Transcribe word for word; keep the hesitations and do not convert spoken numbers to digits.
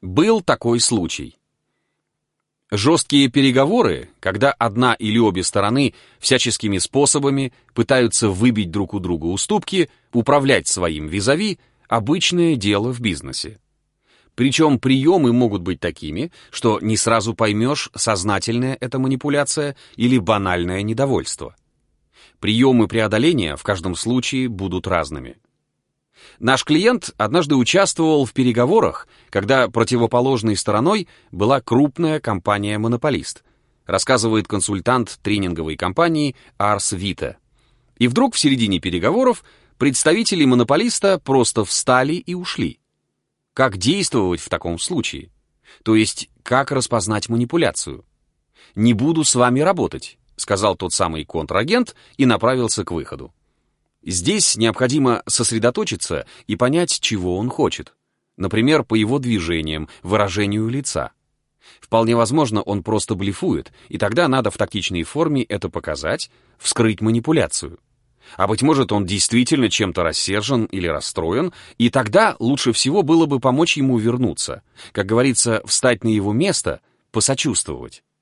Был такой случай. Жесткие переговоры, когда одна или обе стороны всяческими способами пытаются выбить друг у друга уступки, управлять своим визави – обычное дело в бизнесе. Причем приемы могут быть такими, что не сразу поймешь, сознательная это манипуляция или банальное недовольство. Приемы преодоления в каждом случае будут разными. Наш клиент однажды участвовал в переговорах, когда противоположной стороной была крупная компания-монополист, рассказывает консультант тренинговой компании Ars Vita. И вдруг в середине переговоров представители монополиста просто встали и ушли. Как действовать в таком случае? То есть, как распознать манипуляцию? «Не буду с вами работать», — сказал тот самый контрагент и направился к выходу. Здесь необходимо сосредоточиться и понять, чего он хочет. Например, по его движениям, выражению лица. Вполне возможно, он просто блефует, и тогда надо в тактичной форме это показать, вскрыть манипуляцию. А быть может, он действительно чем-то рассержен или расстроен, и тогда лучше всего было бы помочь ему вернуться. Как говорится, встать на его место, посочувствовать.